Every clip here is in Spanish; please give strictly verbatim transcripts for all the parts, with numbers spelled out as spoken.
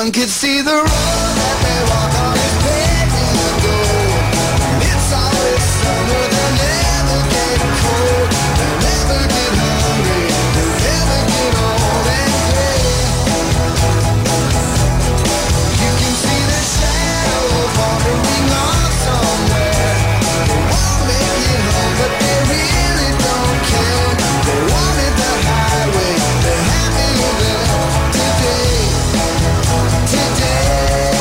one could see the road that they walk on is paved in the gold. And it's always summer, they'll never get cold. They'll never get hungry, they'll never get old and gray. You can see the shadows wandering off somewhere. They won't make it home, but they really don't care. They wanted the highway, they're happy there today, today.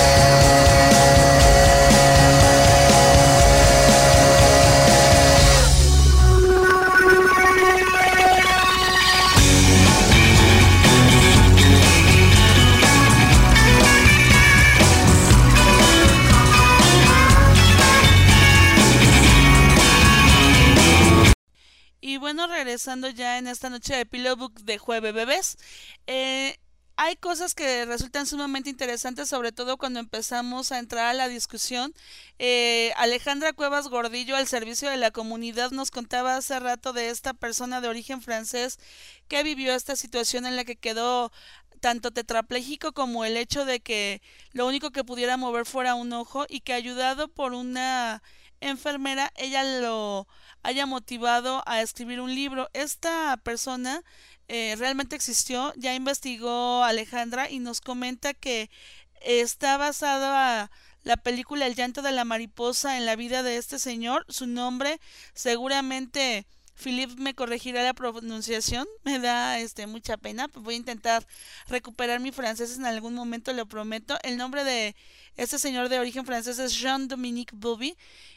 Y bueno, regresando ya en esta noche de Pillow Book de Jueves Bebés, eh, hay cosas que resultan sumamente interesantes, sobre todo cuando empezamos a entrar a la discusión. Eh, Alejandra Cuevas Gordillo, al servicio de la comunidad, nos contaba hace rato de esta persona de origen francés que vivió esta situación en la que quedó tanto tetrapléjico como el hecho de que lo único que pudiera mover fuera un ojo, y que ayudado por una enfermera ella lo haya motivado a escribir un libro. Esta persona eh, realmente existió, ya investigó Alejandra y nos comenta que está basada la película El llanto de la mariposa en la vida de este señor. Su nombre, seguramente Philip me corregirá la pronunciación, me da este mucha pena, voy a intentar recuperar mi francés en algún momento, lo prometo. El nombre de este señor de origen francés es Jean-Dominique Bauby,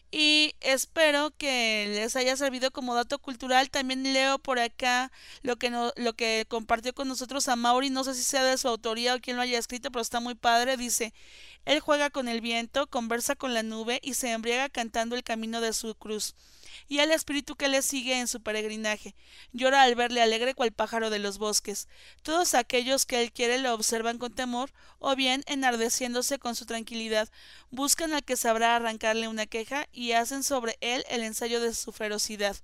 y espero que les haya servido como dato cultural. También leo por acá lo que no, lo que compartió con nosotros a Mauri, no sé si sea de su autoría o quién lo haya escrito, pero está muy padre. Dice: él juega con el viento, conversa con la nube y se embriaga cantando el camino de su cruz, y al espíritu que le sigue en su peregrinaje. Llora al verle alegre cual pájaro de los bosques. Todos aquellos que él quiere lo observan con temor, o bien, enardeciéndose con su tranquilidad, buscan al que sabrá arrancarle una queja y hacen sobre él el ensayo de su ferocidad.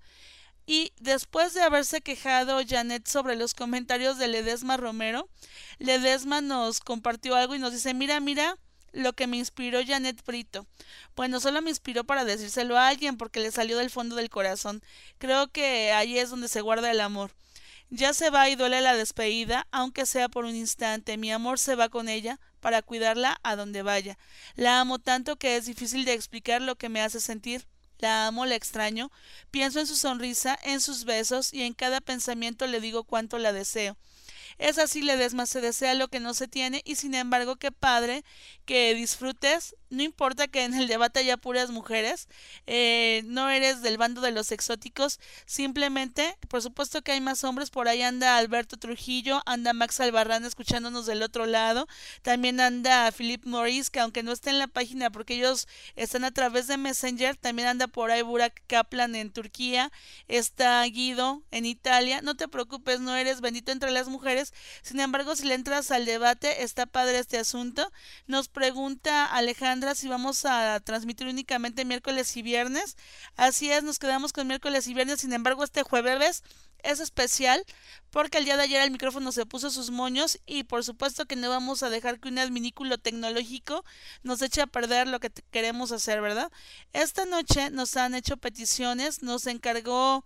Y después de haberse quejado Janet sobre los comentarios de Ledesma Romero, Ledesma nos compartió algo y nos dice: mira, mira lo que me inspiró Janet Brito. Bueno, solo me inspiró para decírselo a alguien porque le salió del fondo del corazón. Creo que ahí es donde se guarda el amor. Ya se va y duele la despedida, aunque sea por un instante. Mi amor se va con ella para cuidarla a donde vaya. La amo tanto que es difícil de explicar lo que me hace sentir. La amo, la extraño, pienso en su sonrisa, en sus besos, y en cada pensamiento le digo cuánto la deseo. Es así, Ledesma, se desea lo que no se tiene, y sin embargo, qué padre que disfrutes. No importa que en el debate haya puras mujeres, eh, no eres del bando de los exóticos, simplemente, por supuesto que hay más hombres. Por ahí anda Alberto Trujillo, anda Max Albarrán escuchándonos del otro lado, también anda Philip Morris, que aunque no está en la página porque ellos están a través de Messenger, también anda por ahí Burak Kaplan en Turquía, está Guido en Italia. No te preocupes, no eres bendito entre las mujeres. Sin embargo, si le entras al debate, está padre este asunto. Nos pregunta Alejandra si vamos a transmitir únicamente miércoles y viernes. Así es, nos quedamos con miércoles y viernes. Sin embargo, este jueves es especial porque el día de ayer el micrófono se puso sus moños, y por supuesto que no vamos a dejar que un adminículo tecnológico nos eche a perder lo que queremos hacer, ¿verdad? Esta noche nos han hecho peticiones, nos encargó...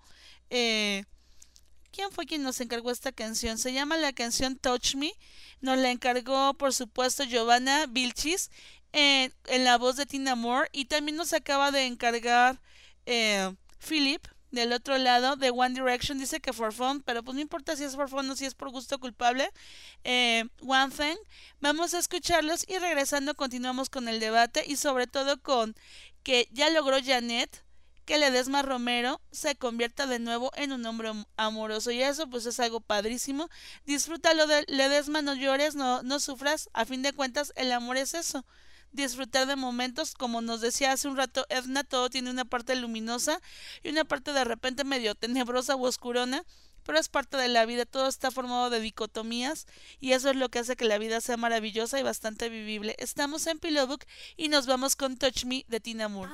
Eh, ¿Quién fue quien nos encargó esta canción? Se llama la canción Touch Me. Nos la encargó, por supuesto, Giovanna Vilchis en, en la voz de Tina Moore. Y también nos acaba de encargar eh, Philip, del otro lado, de One Direction. Dice que for fun, pero pues no importa si es for fun o si es por gusto culpable. Eh, One Thing. Vamos a escucharlos y regresando continuamos con el debate, y sobre todo con que ya logró Janet que Ledesma Romero se convierta de nuevo en un hombre amoroso, y eso pues es algo padrísimo. Disfrútalo de Ledesma, no llores, no, no sufras. A fin de cuentas el amor es eso, disfrutar de momentos. Como nos decía hace un rato Edna, todo tiene una parte luminosa y una parte de repente medio tenebrosa o oscurona, pero es parte de la vida. Todo está formado de dicotomías, y eso es lo que hace que la vida sea maravillosa y bastante vivible. Estamos en Pillow Book y nos vamos con Touch Me de Tina Moore.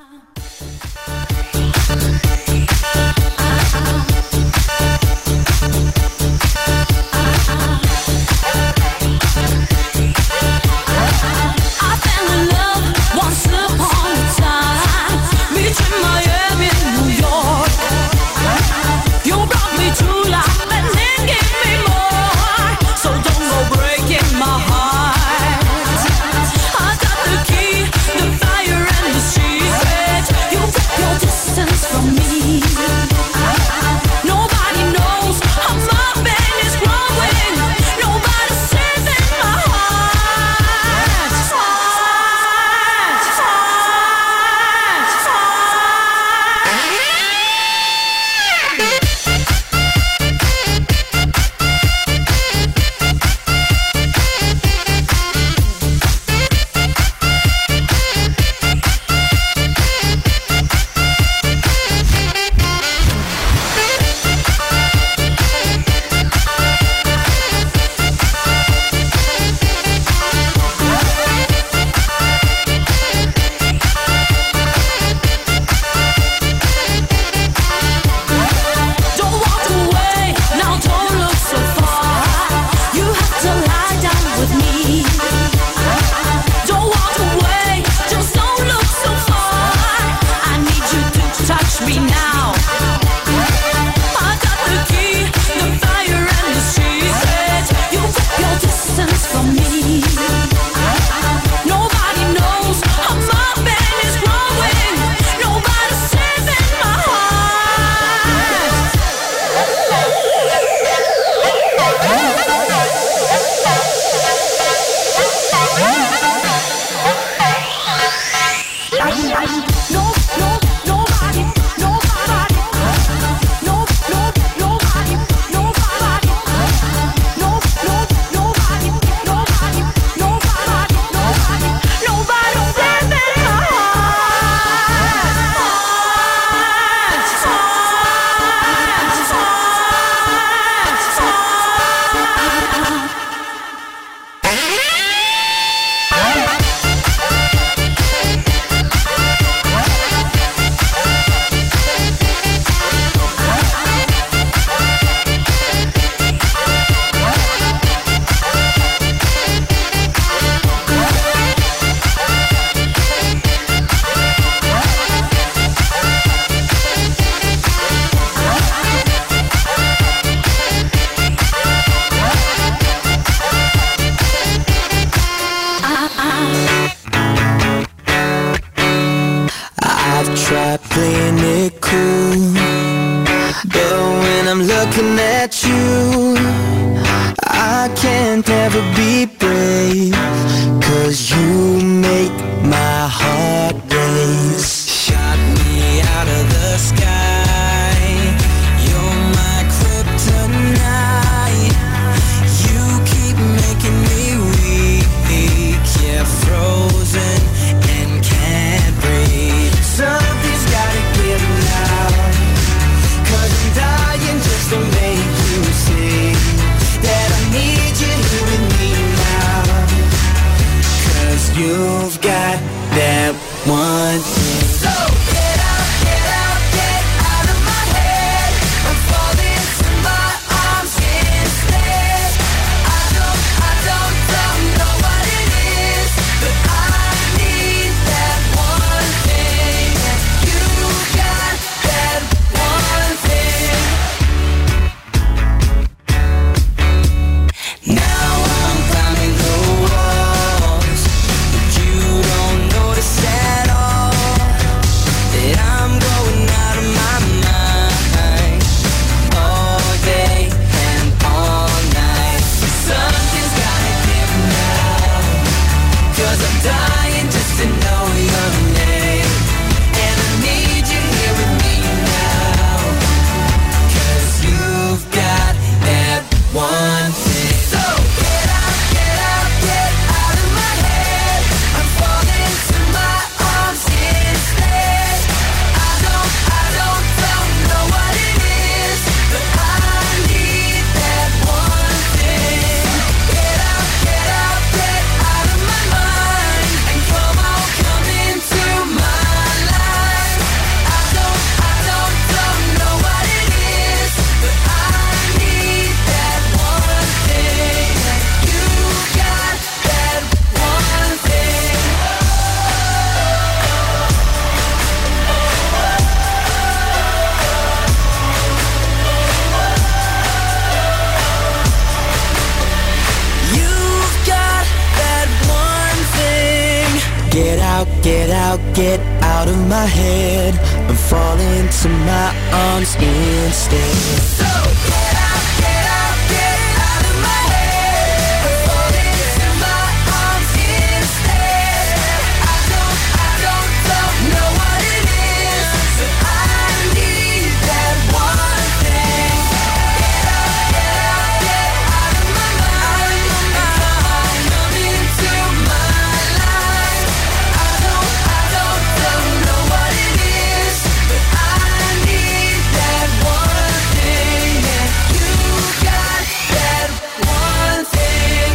can't ever be brave, 'cause you make my heart race. Shot me out of the sky, you're my kryptonite. You keep making me weak, yeah, frozen and can't breathe. Something's gotta give now, 'cause I'm dying just to make you see that I need you here with me now. 'Cause you've got that one thing. So get out, get out, get out of my head. I'm falling to my arms instead. I don't, I don't, don't know what it is, but I need that one thing. You got that one thing. Now I'm climbing the walls, but you don't notice at all that I'm going out of my mind all day and all night. Something's gotta give now, 'cause I'm dying just to know your name. And I need you here with me now, 'cause you've got that one thing. So get out, get out, get out of my head. I'm falling to my arms instead. I don't, I don't, don't know what it is, but I need that one thing. Get out, get out, get out of my mind, and come on, come into my life. I don't, I don't, don't know what it is, but I need that one thing. You got that one thing. You've got that one thing. Get out, get out, get out of my head. I'm falling to my arms instead. So get out, get out, get out of my head. I'm falling to my arms instead. I don't, I don't, don't know what it is, but I need that one thing. Get out, get out, get out of my mind. Come into my life. I don't, I don't, don't know what it is, but I need that one thing. And you got that one thing.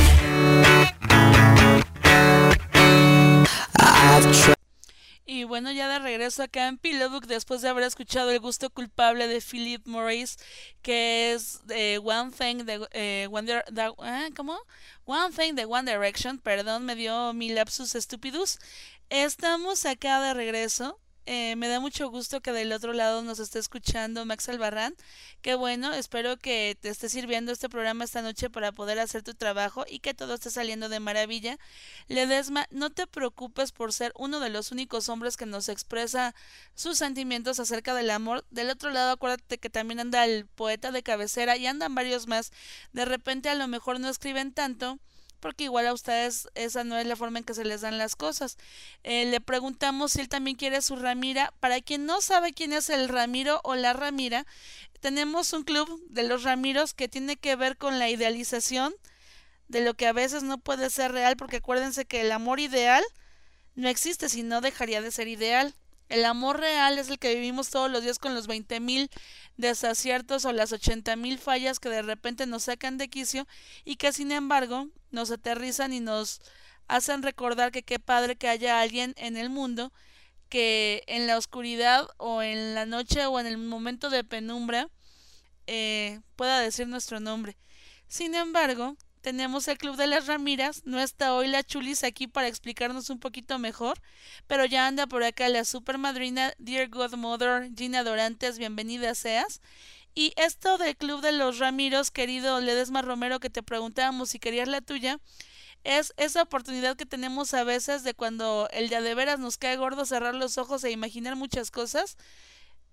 I've tried. Y bueno, ya de regreso acá en Pillowbook, después de haber escuchado El gusto culpable de Philip Morris, que es eh, One Thing de eh, One Dir- da- ¿eh? ¿Cómo? One Thing de One Direction, perdón, me dio mi lapsus estúpidos. Estamos acá de regreso. Eh, me da mucho gusto que del otro lado nos esté escuchando Max Albarrán. Qué bueno, espero que te esté sirviendo este programa esta noche para poder hacer tu trabajo y que todo esté saliendo de maravilla. Ledesma, no te preocupes por ser uno de los únicos hombres que nos expresa sus sentimientos acerca del amor. Del otro lado, acuérdate que también anda el poeta de cabecera y andan varios más. De repente a lo mejor no escriben tanto, porque igual a ustedes esa no es la forma en que se les dan las cosas. Eh, le preguntamos si él también quiere su Ramira. Para quien no sabe quién es el Ramiro o la Ramira, tenemos un club de los Ramiros que tiene que ver con la idealización de lo que a veces no puede ser real, porque acuérdense que el amor ideal no existe, si no dejaría de ser ideal. El amor real es el que vivimos todos los días con los veinte mil desaciertos o las ochenta mil fallas que de repente nos sacan de quicio y que sin embargo nos aterrizan y nos hacen recordar que qué padre que haya alguien en el mundo que en la oscuridad o en la noche o en el momento de penumbra eh, pueda decir nuestro nombre. Sin embargo, tenemos el Club de las Ramiras. No está hoy la Chulis aquí para explicarnos un poquito mejor, pero ya anda por acá la super madrina Dear Godmother Gina Dorantes, bienvenida seas. Y esto del Club de los Ramiros, querido Ledesma Romero, que te preguntábamos si querías la tuya, es esa oportunidad que tenemos a veces de cuando el de a de veras nos cae gordo cerrar los ojos e imaginar muchas cosas.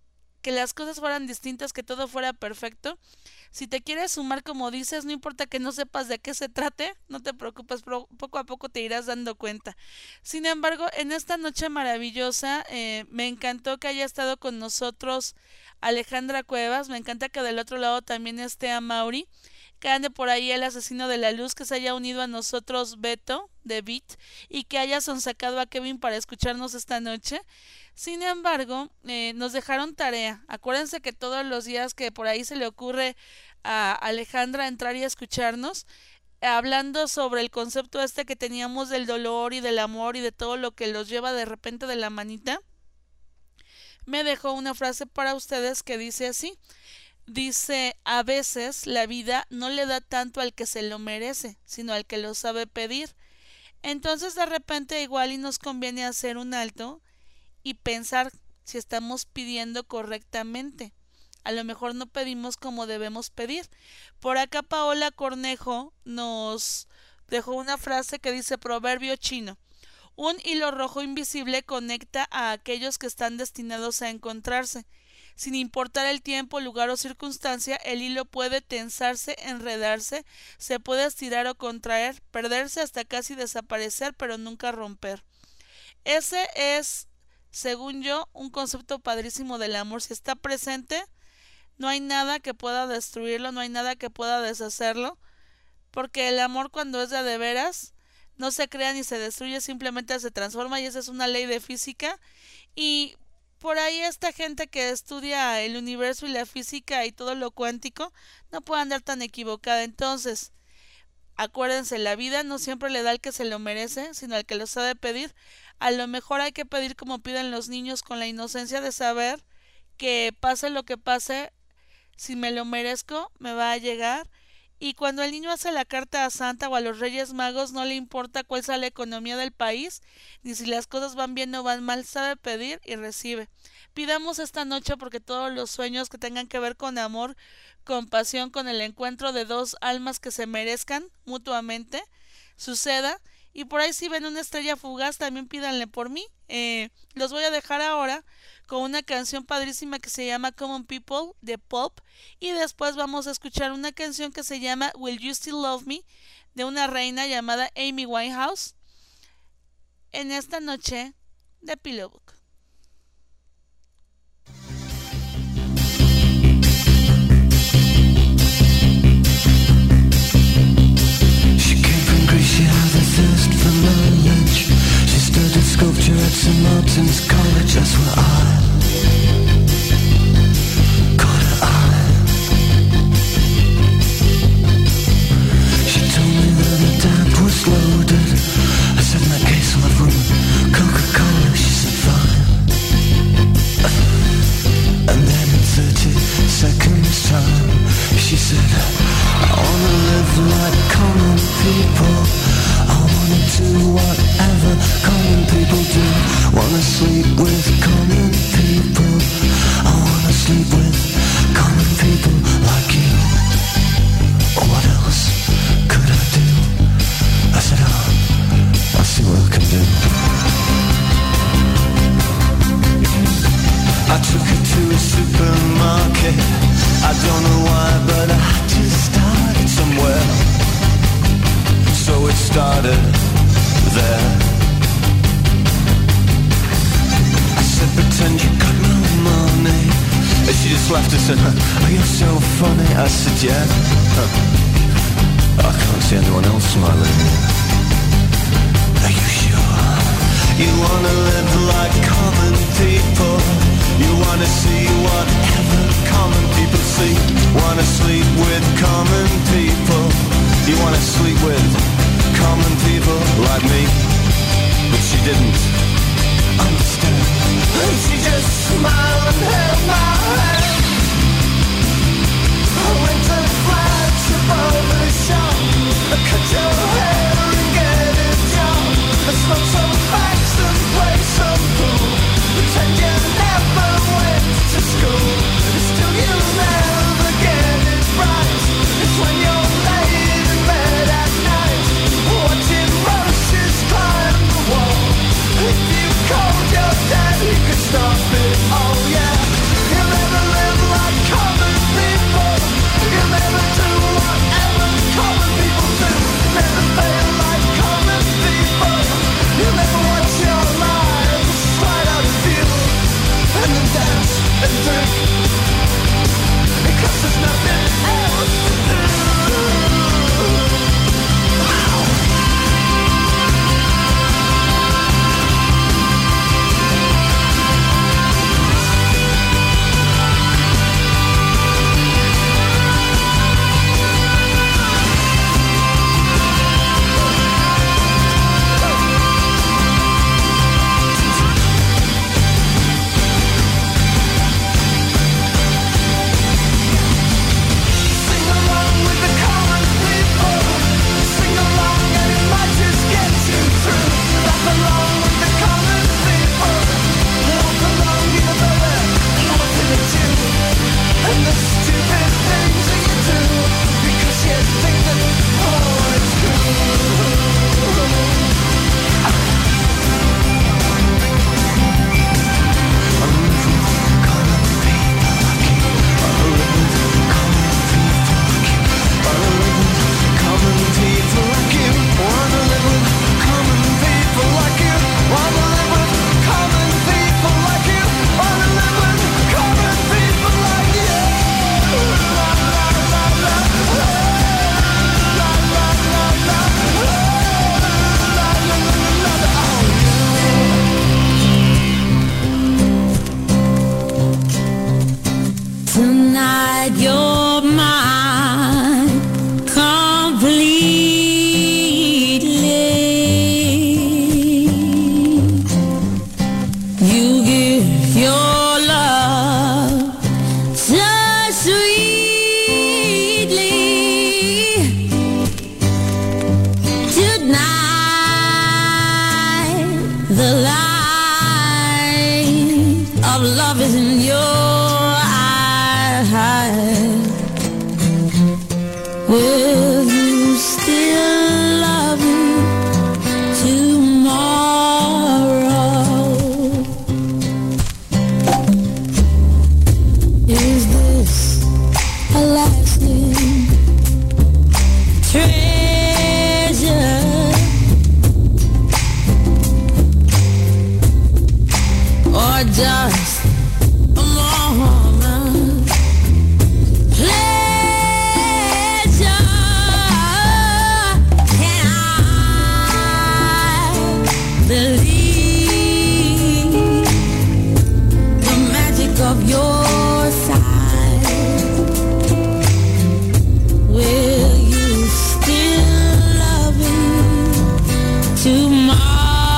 que las cosas fueran distintas, que todo fuera perfecto. Si te quieres sumar, como dices, no importa que no sepas de qué se trate, no te preocupes, poco a poco te irás dando cuenta. Sin embargo, en esta noche maravillosa, eh, me encantó que haya estado con nosotros Alejandra Cuevas, me encanta que del otro lado también esté Amaury, que ande por ahí el asesino de la luz, que se haya unido a nosotros Beto de Beat y que haya sonsacado a Kevin para escucharnos esta noche. Sin embargo, eh, nos dejaron tarea. Acuérdense que todos los días que por ahí se le ocurre a Alejandra entrar y escucharnos, hablando sobre el concepto este que teníamos del dolor y del amor y de todo lo que los lleva de repente de la manita, me dejó una frase para ustedes que dice así. Dice, a veces la vida no le da tanto al que se lo merece, sino al que lo sabe pedir. Entonces de repente igual y nos conviene hacer un alto y pensar si estamos pidiendo correctamente. A lo mejor no pedimos como debemos pedir. Por acá Paola Cornejo nos dejó una frase que dice proverbio chino. Un hilo rojo invisible conecta a aquellos que están destinados a encontrarse. Sin importar el tiempo, lugar o circunstancia, el hilo puede tensarse, enredarse, se puede estirar o contraer, perderse hasta casi desaparecer, pero nunca romper. Ese es, según yo, un concepto padrísimo del amor. Si está presente, no hay nada que pueda destruirlo, no hay nada que pueda deshacerlo, porque el amor, cuando es de de veras, no se crea ni se destruye, simplemente se transforma, y esa es una ley de física. Y por ahí esta gente que estudia el universo y la física y todo lo cuántico no puede andar tan equivocada. Entonces, acuérdense, la vida no siempre le da al que se lo merece, sino al que lo sabe pedir. A lo mejor hay que pedir como piden los niños, con la inocencia de saber que pase lo que pase, si me lo merezco, me va a llegar. Y cuando el niño hace la carta a Santa o a los Reyes Magos, no le importa cuál sea la economía del país, ni si las cosas van bien o van mal, sabe pedir y recibe. Pidamos esta noche porque todos los sueños que tengan que ver con amor, con pasión, con el encuentro de dos almas que se merezcan mutuamente, suceda. Y por ahí si ven una estrella fugaz, también pídanle por mí. Eh, los voy a dejar ahora con una canción padrísima que se llama Common People de Pop, y después vamos a escuchar una canción que se llama Will You Still Love Me de una reina llamada Amy Winehouse en esta noche de Pillow Book. She came from Greece, she had a thirst for knowledge. She studied sculpture at Saint Martin's College, that's where I caught her eye. She told me that the tap was loaded. I said, in that case I'll have rum, Coca-Cola. She said, fine. And then in thirty seconds time, she said, I wanna live like common people. I wanna do whatever common people do. Wanna sleep with common people. I wanna sleep with common people like you. What else could I do? I said, oh, I'll see what I can do. I took her to a supermarket. I don't know why, but I just started somewhere. So it started there. I said, pretend you got no money. And she just laughed and said, oh, you're so funny. I said, yeah. Huh. I can't see anyone else smiling. Are you sure? You wanna live like common people. You wanna see whatever common people see. Wanna sleep with common people. You wanna sleep with common people like me. But she didn't understand. And she just smiled and held my hand. I went to flats above the shop. I cut your hair and get it done. I smoke some facts and play some pool. Pretend you never went to school. Still you never get it right. It's when you're laid in bed at night, watching roaches climb the wall. If you called your dad, he could stop it. Oh yeah, he'll never love is in your eyes. Will you still love me tomorrow? Is this a lasting treasure? Or just a moment pleasure? Can I believe the magic of your sight? Will you still love me tomorrow?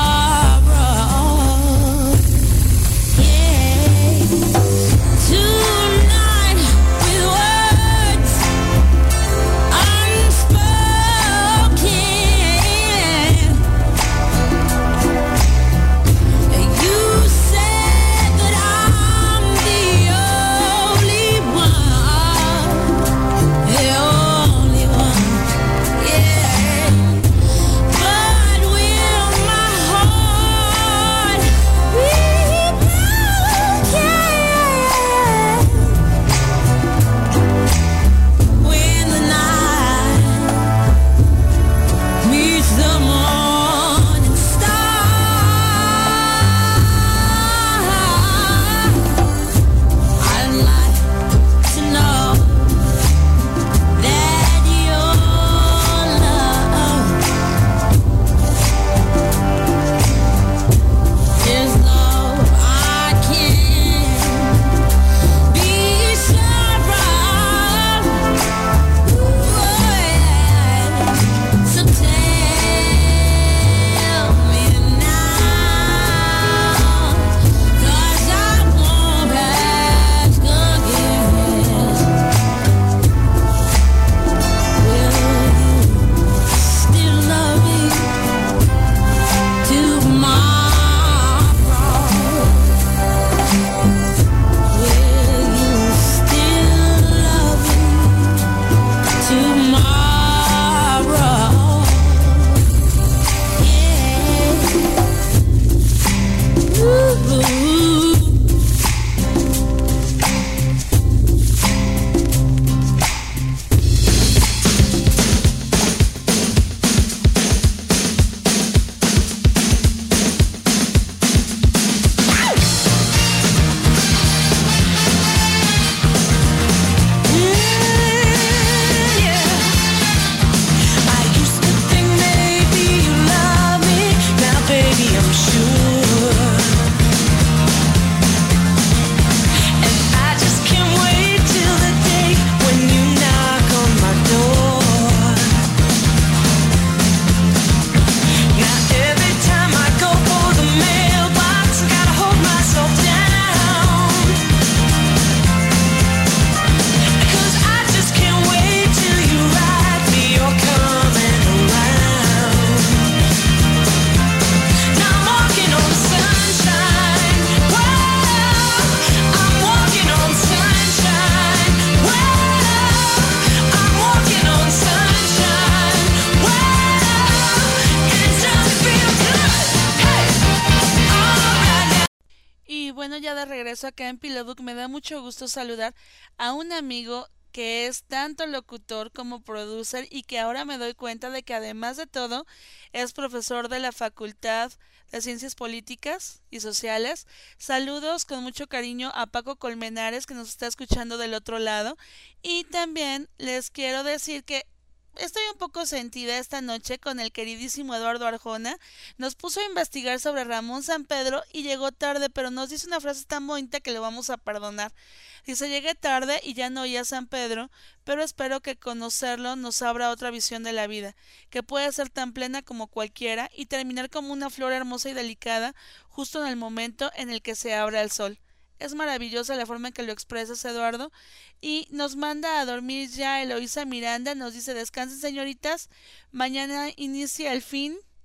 Bueno, ya de regreso acá en Pilobook, me da mucho gusto saludar a un amigo que es tanto locutor como producer y que ahora me doy cuenta de que además de todo es profesor de la Facultad de Ciencias Políticas y Sociales. Saludos con mucho cariño a Paco Colmenares, que nos está escuchando del otro lado, y también les quiero decir que estoy un poco sentida esta noche con el queridísimo Eduardo Arjona. Nos puso a investigar sobre Ramón Sampedro y llegó tarde, pero nos dice una frase tan bonita que le vamos a perdonar. Dice: llegué tarde y ya no oí a San Pedro, pero espero que conocerlo nos abra otra visión de la vida, que puede ser tan plena como cualquiera y terminar como una flor hermosa y delicada justo en el momento en el que se abra el sol. Es maravillosa la forma en que lo expresas, Eduardo. Y nos manda a dormir ya Eloísa Miranda. Nos dice: descansen, señoritas. Mañana inicia el fin.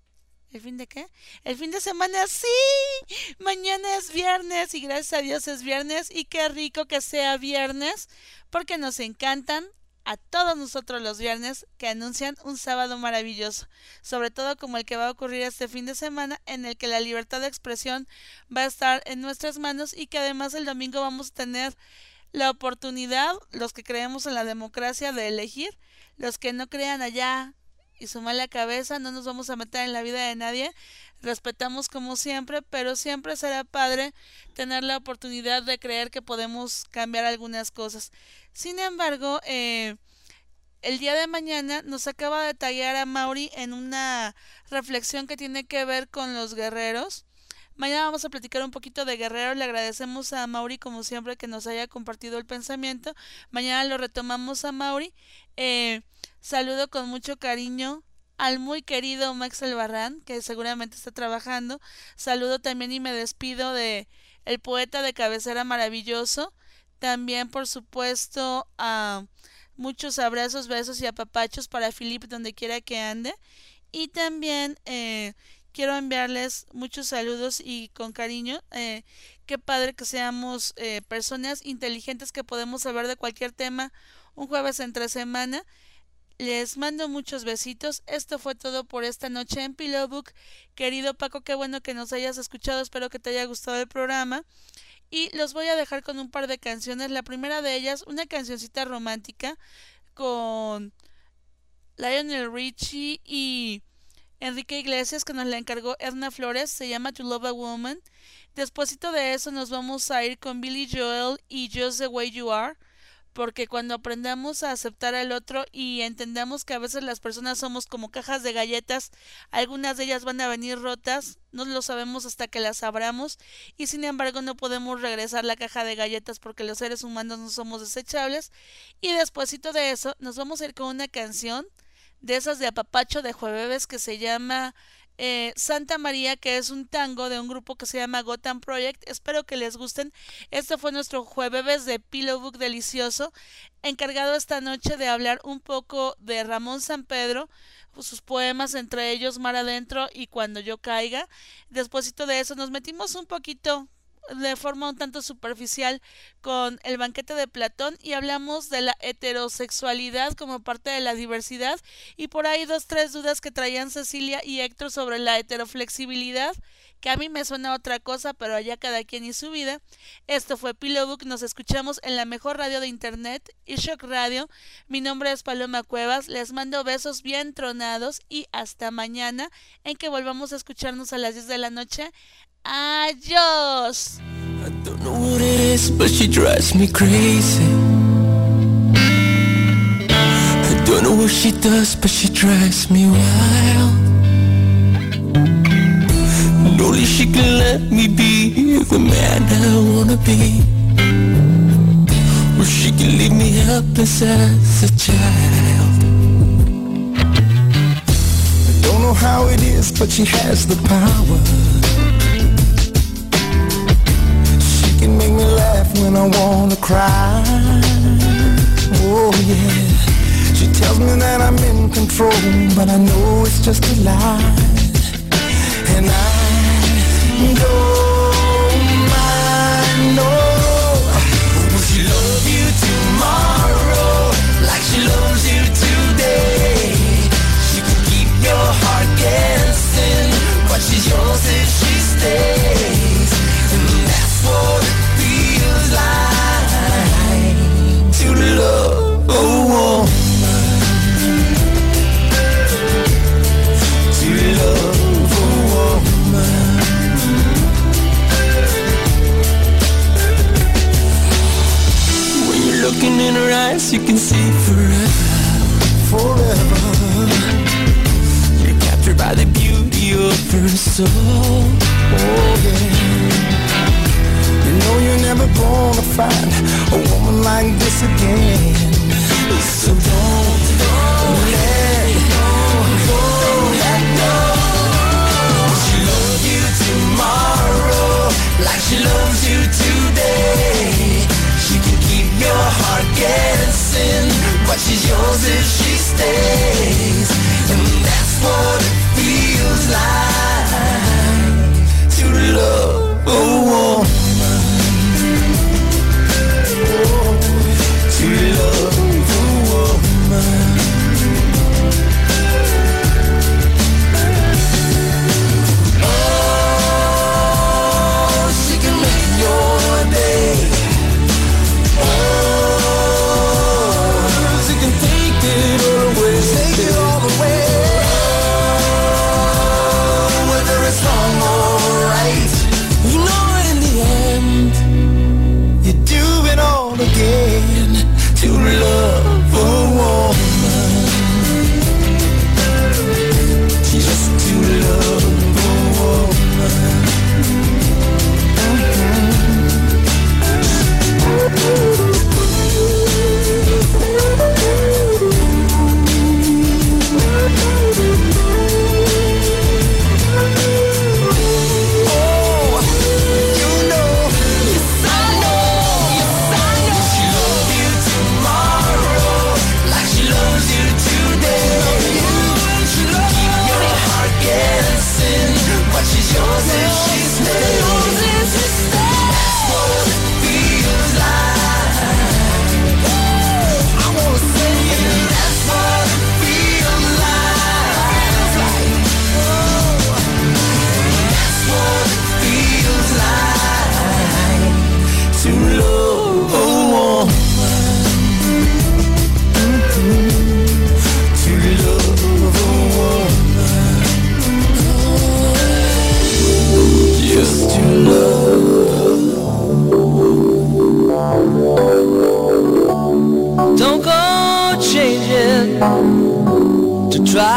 ¿El fin de qué? El fin de semana, sí. Mañana es viernes y gracias a Dios es viernes y qué rico que sea viernes porque nos encantan a todos nosotros los viernes que anuncian un sábado maravilloso, sobre todo como el que va a ocurrir este fin de semana en el que la libertad de expresión va a estar en nuestras manos y que además el domingo vamos a tener la oportunidad, los que creemos en la democracia, de elegir, los que no crean allá y su mala cabeza, no nos vamos a meter en la vida de nadie, respetamos como siempre, pero siempre será padre tener la oportunidad de creer que podemos cambiar algunas cosas. Sin embargo, eh, el día de mañana nos acaba de tallar a Mauri en una reflexión que tiene que ver con los guerreros. Mañana vamos a platicar un poquito de guerreros. Le agradecemos a Mauri como siempre que nos haya compartido el pensamiento. Mañana lo retomamos a Mauri. Eh, saludo con mucho cariño al muy querido Max Albarrán, que seguramente está trabajando. Saludo también y me despido de el poeta de cabecera maravilloso. También, por supuesto, a muchos abrazos, besos y apapachos para Philip donde quiera que ande. Y también eh, quiero enviarles muchos saludos y con cariño. Eh, qué padre que seamos eh, personas inteligentes que podemos saber de cualquier tema un jueves entre semana. Les mando muchos besitos. Esto fue todo por esta noche en Pillow Book. Querido Paco, qué bueno que nos hayas escuchado. Espero que te haya gustado el programa. Y los voy a dejar con un par de canciones. La primera de ellas, una cancioncita romántica con Lionel Richie y Enrique Iglesias, que nos la encargó Edna Flores. Se llama To Love a Woman. Despuésito de eso nos vamos a ir con Billy Joel y Just the Way You Are. Porque cuando aprendamos a aceptar al otro y entendamos que a veces las personas somos como cajas de galletas, algunas de ellas van a venir rotas, no lo sabemos hasta que las abramos y sin embargo no podemos regresar la caja de galletas porque los seres humanos no somos desechables. Y despuésito de eso nos vamos a ir con una canción de esas de apapacho de jueves que se llama Eh, Santa María, que es un tango de un grupo que se llama Gotham Project. Espero que les gusten. Este fue nuestro jueves de Pillow Book delicioso, encargado esta noche de hablar un poco de Ramón Sampedro, sus poemas, entre ellos Mar Adentro y Cuando yo caiga. Despuésito de eso nos metimos un poquito de forma un tanto superficial con El banquete de Platón y hablamos de la heterosexualidad como parte de la diversidad y por ahí dos tres dudas que traían Cecilia y Héctor sobre la heteroflexibilidad, que a mí me suena otra cosa, pero allá cada quien y su vida. Esto fue Pillow Book, nos escuchamos en la mejor radio de internet, iShock Radio. Mi nombre es Paloma Cuevas, les mando besos bien tronados y hasta mañana en que volvamos a escucharnos a las diez de la noche. Adiós. I don't know what it is, but she drives me crazy. I don't know what she does, but she drives me wild. And only she can let me be the man I wanna be. Or she can leave me helpless as a child. I don't know how it is, but she has the power. She can make me laugh when I wanna cry. Oh yeah. She tells me that I'm in control, but I know it's just a lie. And I don't mind, no. Will she love you tomorrow like she loves you today? She can keep your heart dancing, but she's yours if she stays. And that's what it feels like to love a woman. To love a woman. When you're looking in her eyes, you can see forever. Forever. You're captured by the beauty of her soul. Oh yeah. You know you're never gonna find a woman like this again. So don't, don't let go, don't let go. She loves you tomorrow like she loves you today. She can keep your heart dancing, but she's yours if she stays. And that's what it feels like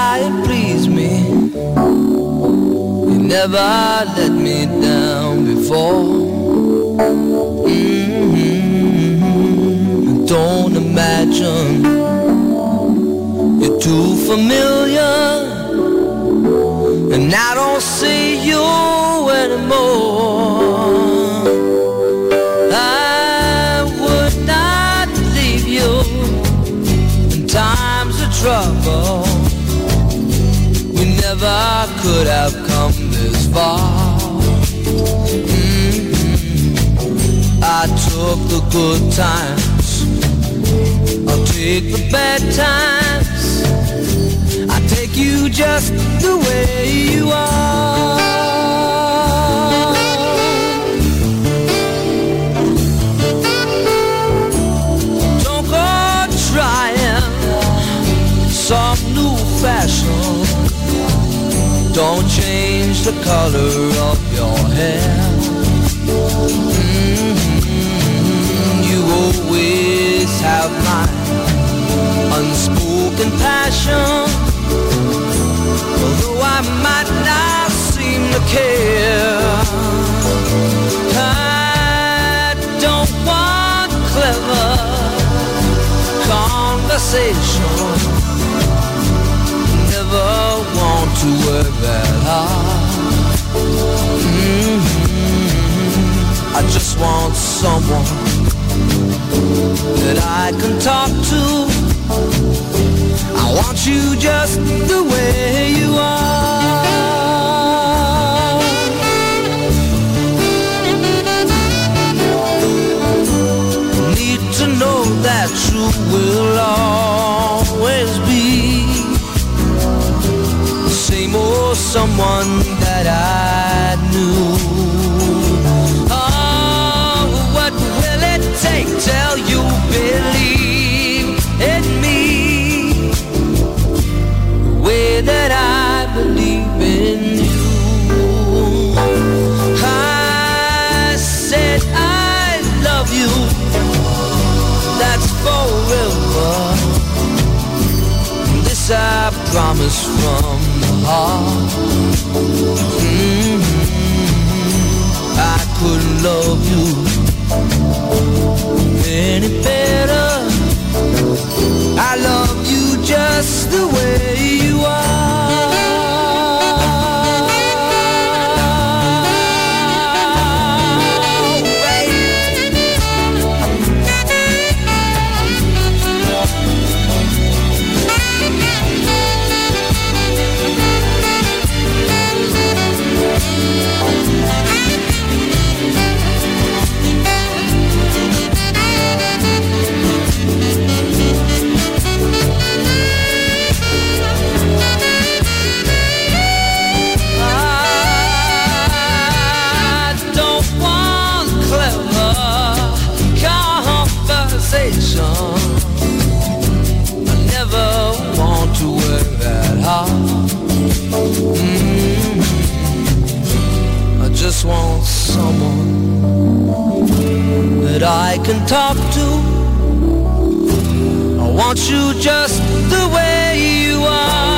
try and please me. You never let me down before. Mm-hmm. Don't imagine you're too familiar, and I don't see you anymore. I would not leave you in times of trouble. We never could have come this far. Mm-hmm. I took the good times, I'll take the bad times. I take you just the way you are. Don't go trying some new fashion. Don't change the color of your hair. Mm-hmm. You always have my unspoken passion. Although I might not seem to care, I don't want clever conversation. Never want to work that hard. Mm-hmm. I just want someone that I can talk to. I want you just the way you are. Need to know that you will always be the same old someone that I knew. Oh, what will it take till you believe in me? Way that I believe in you. I said I love you, that's forever. This I promise from the heart. Mm-hmm. I couldn't love you any better. I love you just the way you are. I never want to work that hard. Mm-hmm. I just want someone that I can talk to. I want you just the way you are.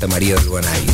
Santa María del Buen Aire.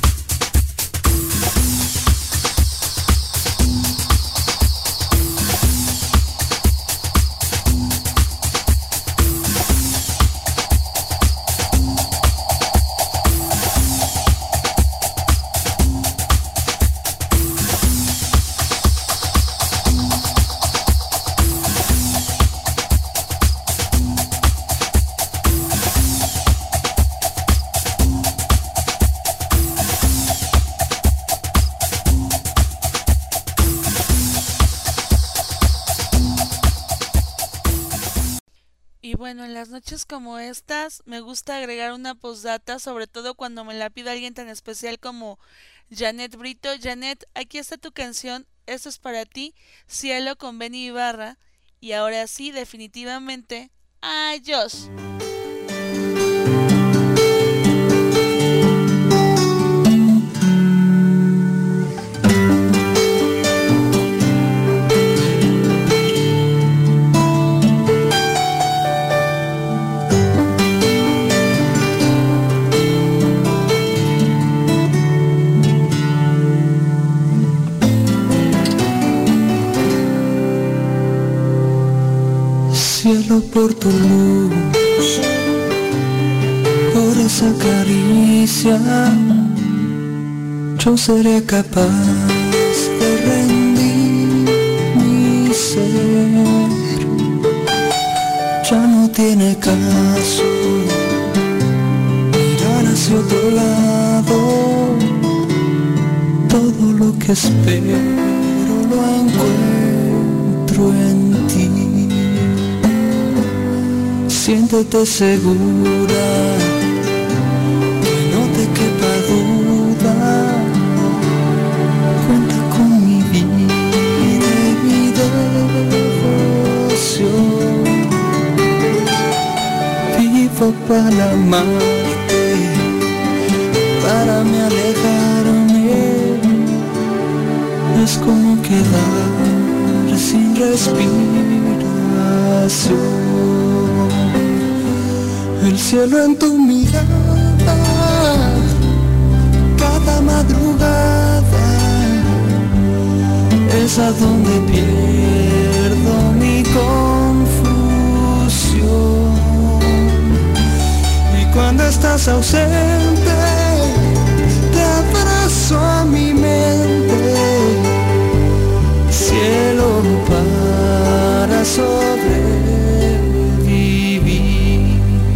Y bueno, en las noches como estas me gusta agregar una postdata, sobre todo cuando me la pide alguien tan especial como Janet Brito. Janet, aquí está tu canción, esto es para ti, Cielo con Benny Ibarra. Y ahora sí, definitivamente, adiós. Cielo, por tu luz, por esa caricia, yo seré capaz de rendir mi ser. Ya no tiene caso mirar hacia otro lado, todo lo que espero lo encuentro en ti. Siéntete segura, que no te quepa duda, cuenta con mi vida y mi devoción. Vivo para amarte, para me alejarme, es como quedar sin respiración. El cielo en tu mirada, cada madrugada, es a donde pierdo mi confusión. Y cuando estás ausente, te abrazo a mi mente, cielo para sobrevivir,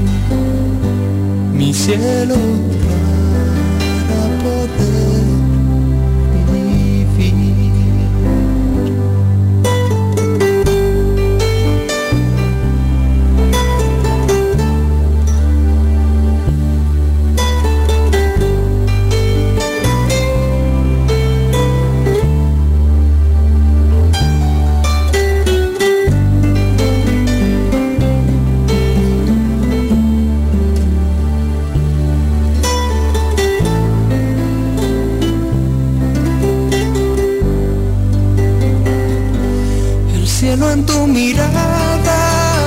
mi cielo para poder vivir. En tu mirada,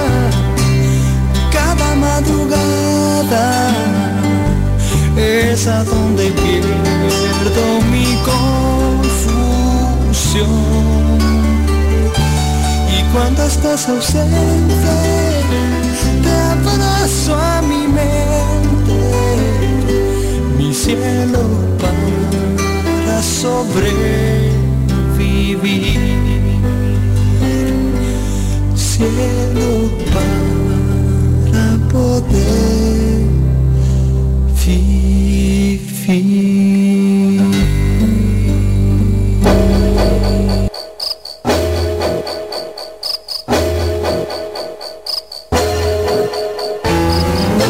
cada madrugada, es a donde pierdo mi confusión. Y cuando estás ausente,